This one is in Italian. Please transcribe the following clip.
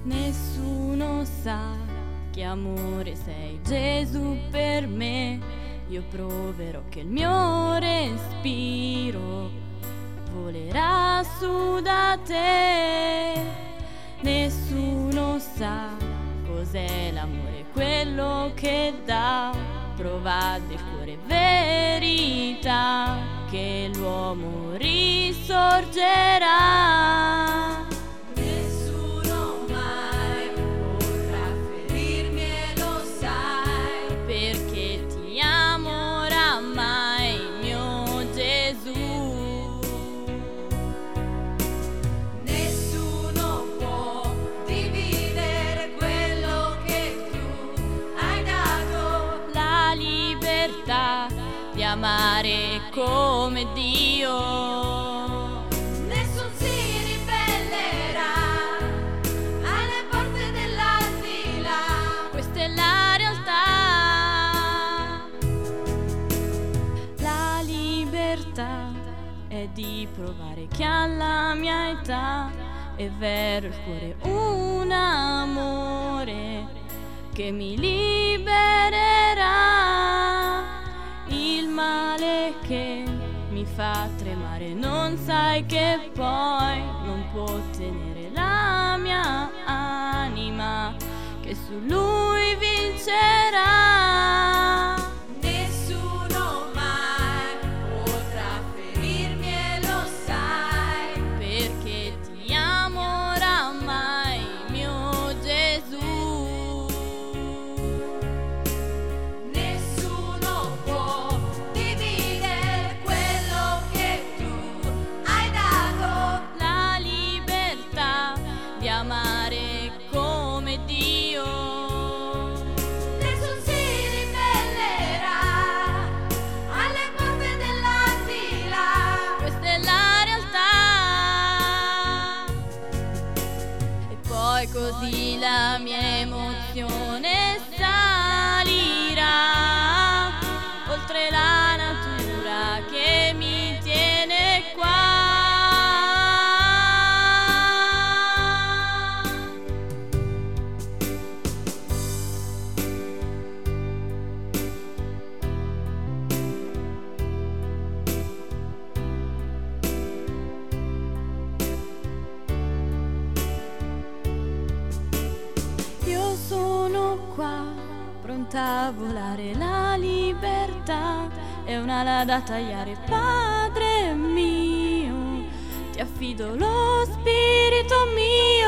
Nessuno sa che amore sei, Gesù, per me. Io proverò che il mio respiro volerà su da te. Nessuno sa cos'è l'amore, quello che dà, prova del cuore verità, che l'uomo risorgerà. Nessuno mai potrà ferirmi e lo sai, Perché ti amo oramai, mio Gesù. nessuno può dividere quello che tu hai dato, La libertà di amare come Dio. nessun si ribellerà alle porte dell'aldilà. Questa è la realtà. La libertà è di provare che alla mia età è vero il cuore un amore che mi libererà. Il male che mi fa tremare non sai che poi non può tenere la mia anima, che su lui vincerà. Nessuno mai potrà ferirmi e lo sai, Perché ti amo oramai, mio Gesù. nessuno può dividere quello che tu hai dato, La libertà di amare come Dio. nessun si ribellerà alle porte dell'aldilà. Questa è la realtà. E poi così la mia emozione salirà oltre la natura che mi tiene qua. Io sono qua, pronta a volare, la libertà è un'ala da tagliare, Padre mio, ti affido lo spirito mio.